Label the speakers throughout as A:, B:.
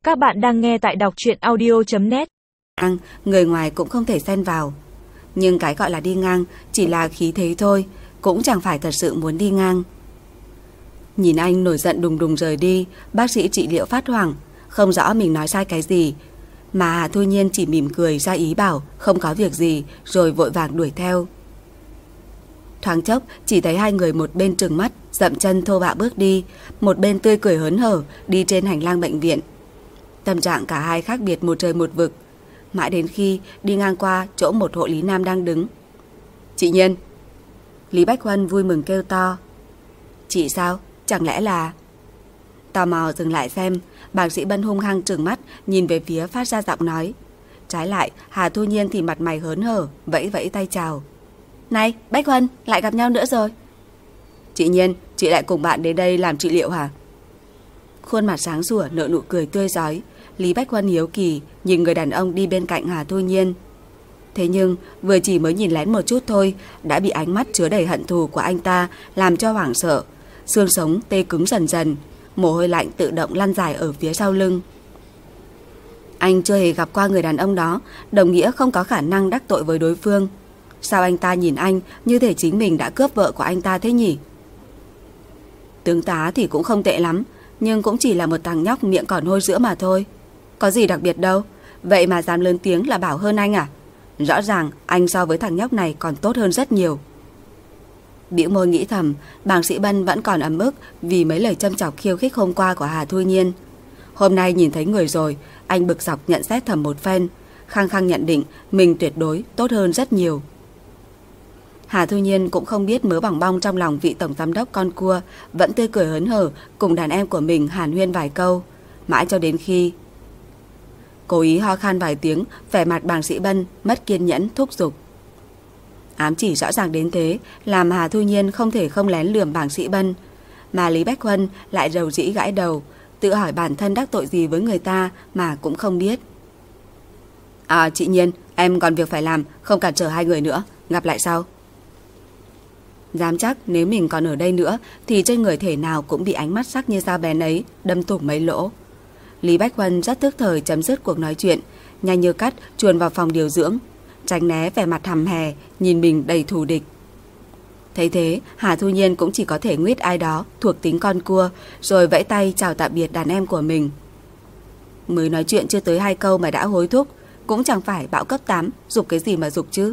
A: Các bạn đang nghe tại đọc truyện audio.net.
B: Người ngoài cũng không thể xen vào. Nhưng cái gọi là đi ngang chỉ là khí thế thôi, cũng chẳng phải thật sự muốn đi ngang. Nhìn anh nổi giận đùng đùng rời đi, bác sĩ trị liệu phát hoảng, không rõ mình nói sai cái gì. Mà Hà Thu Nhiên chỉ mỉm cười ra ý bảo không có việc gì, rồi vội vàng đuổi theo. Thoáng chốc chỉ thấy hai người một bên trừng mắt, dậm chân thô bạo bước đi, một bên tươi cười hớn hở đi trên hành lang bệnh viện. Tâm trạng cả hai khác biệt một trời một vực. Mãi đến khi đi ngang qua chỗ một hộ lý nam đang đứng. "Chị Nhiên!" Lý Bách Huân vui mừng kêu to. "Chị sao? Chẳng lẽ là..." Tò mò dừng lại xem, bác sĩ Bân hung hăng trừng mắt nhìn về phía phát ra giọng nói. Trái lại Hà Thu Nhiên thì mặt mày hớn hở, vẫy vẫy tay chào. "Này Bách Huân, lại gặp nhau nữa rồi." "Chị Nhiên, chị lại cùng bạn đến đây làm trị liệu hả?" Khuôn mặt sáng sủa nở nụ cười tươi rói. Lý Bách Huân hiếu kỳ nhìn người đàn ông đi bên cạnh Hà Thu Nhiên. Thế nhưng vừa chỉ mới nhìn lén một chút thôi, đã bị ánh mắt chứa đầy hận thù của anh ta làm cho hoảng sợ. Xương sống tê cứng dần dần, mồ hôi lạnh tự động lăn dài ở phía sau lưng. Anh chưa hề gặp qua người đàn ông đó, đồng nghĩa không có khả năng đắc tội với đối phương. Sao anh ta nhìn anh như thể chính mình đã cướp vợ của anh ta thế nhỉ? Tướng tá thì cũng không tệ lắm, nhưng cũng chỉ là một thằng nhóc miệng còn hôi sữa mà thôi. Có gì đặc biệt đâu. Vậy mà dám lớn tiếng là bảo hơn anh à? Rõ ràng anh so với thằng nhóc này còn tốt hơn rất nhiều. Bĩu môi nghĩ thầm, bác sĩ Bân vẫn còn ấm ức vì mấy lời châm chọc khiêu khích hôm qua của Hà Thu Nhiên. Hôm nay nhìn thấy người rồi, anh bực dọc nhận xét thầm một phen, khăng khăng nhận định mình tuyệt đối tốt hơn rất nhiều. Hà Thu Nhiên cũng không biết mớ bỏng bong trong lòng vị tổng giám đốc con cua vẫn tươi cười hớn hở cùng đàn em của mình hàn huyên vài câu, mãi cho đến khi cố ý ho khan vài tiếng, vẻ mặt bác sĩ Bân mất kiên nhẫn thúc giục. Ám chỉ rõ ràng đến thế, làm Hà Thu Nhiên không thể không lén lườm bác sĩ Bân, mà Lý Bách Huân lại rầu rĩ gãi đầu, tự hỏi bản thân đắc tội gì với người ta mà cũng không biết. Chị Nhiên, em còn việc phải làm, không cản trở hai người nữa, gặp lại sau." Dám chắc nếu mình còn ở đây nữa thì trên người thể nào cũng bị ánh mắt sắc như dao bén ấy đâm thủng mấy lỗ. Lý Bách Huân rất tức thời chấm dứt cuộc nói chuyện, nhanh như cắt chuồn vào phòng điều dưỡng, tránh né vẻ mặt hầm hè nhìn mình đầy thù địch. Thấy thế, Hà Thu Nhiên cũng chỉ có thể nguyết ai đó thuộc tính con cua, rồi vẫy tay chào tạm biệt đàn em của mình. Mới nói chuyện chưa tới 2 câu mà đã hối thúc, cũng chẳng phải bão cấp 8, giục cái gì mà giục chứ.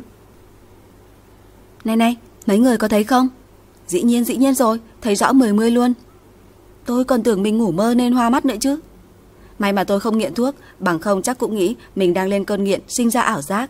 B: Này, mấy người có thấy không? Dĩ nhiên rồi, thấy rõ 10 luôn. Tôi còn tưởng mình ngủ mơ nên hoa mắt nữa chứ. May mà tôi không nghiện thuốc, bằng không chắc cũng nghĩ mình đang lên cơn nghiện, sinh ra ảo giác.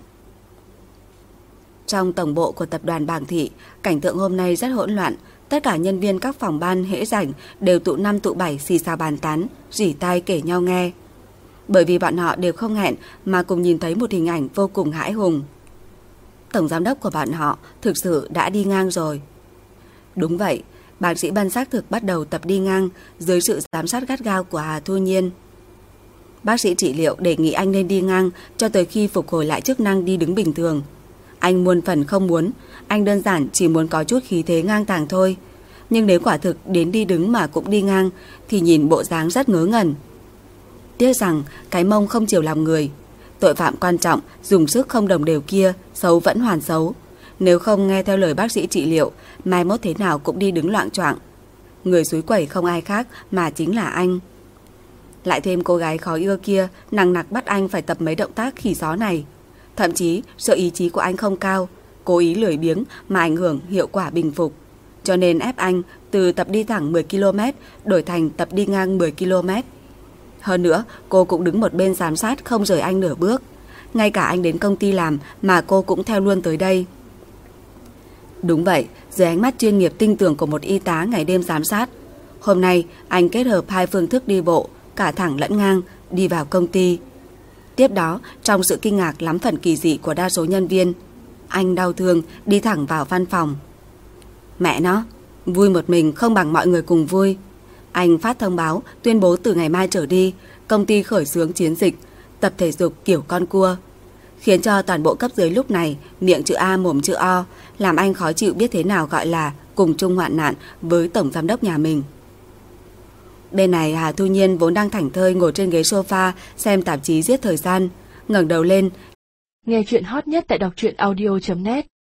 B: Trong tổng bộ của tập đoàn Bàng Thị, cảnh tượng hôm nay rất hỗn loạn. Tất cả nhân viên các phòng ban hễ rảnh đều tụ 5 tụ 7 xì xào bàn tán, rỉ tai kể nhau nghe. Bởi vì bọn họ đều không hẹn mà cùng nhìn thấy một hình ảnh vô cùng hãi hùng. Tổng giám đốc của bọn họ thực sự đã đi ngang rồi. Đúng vậy, bác sĩ Bân xác thực bắt đầu tập đi ngang dưới sự giám sát gắt gao của Hà Thu Nhiên. Bác sĩ trị liệu đề nghị anh nên đi ngang cho tới khi phục hồi lại chức năng đi đứng bình thường. Anh muôn phần không muốn, anh đơn giản chỉ muốn có chút khí thế ngang tàng thôi. Nhưng nếu quả thực đến đi đứng mà cũng đi ngang thì nhìn bộ dáng rất ngớ ngẩn. Tiếc rằng cái mông không chiều lòng người. Tội phạm quan trọng dùng sức không đồng đều kia xấu vẫn hoàn xấu. Nếu không nghe theo lời bác sĩ trị liệu, mai mốt thế nào cũng đi đứng loạng choạng. Người xúi quẩy không ai khác mà chính là anh. Lại thêm cô gái khó ưa kia nằng nặc bắt anh phải tập mấy động tác khỉ gió này. Thậm chí sợ ý chí của anh không cao, cố ý lười biếng mà ảnh hưởng hiệu quả bình phục. Cho nên ép anh từ tập đi thẳng 10 km đổi thành tập đi ngang 10 km. Hơn nữa, cô cũng đứng một bên giám sát không rời anh nửa bước. Ngay cả anh đến công ty làm mà cô cũng theo luôn tới đây. Đúng vậy, dưới ánh mắt chuyên nghiệp tinh tường của một y tá ngày đêm giám sát, hôm nay anh kết hợp hai phương thức đi bộ, cả thẳng lẫn ngang, đi vào công ty. Tiếp đó, trong sự kinh ngạc lắm phần kỳ dị của đa số nhân viên, anh đau thương đi thẳng vào văn phòng. Mẹ nó, vui một mình không bằng mọi người cùng vui. Anh phát thông báo tuyên bố từ ngày mai trở đi, công ty khởi xướng chiến dịch tập thể dục kiểu con cua, khiến cho toàn bộ cấp dưới lúc này miệng chữ A mồm chữ O, làm anh khó chịu biết thế nào gọi là cùng chung hoạn nạn với tổng giám đốc nhà mình. Bên này Hà Thu Nhiên vốn đang thảnh thơi ngồi trên ghế sofa xem tạp chí giết thời gian, ngẩng đầu lên.
A: Nghe chuyện hot nhất tại đọc truyện audio.net.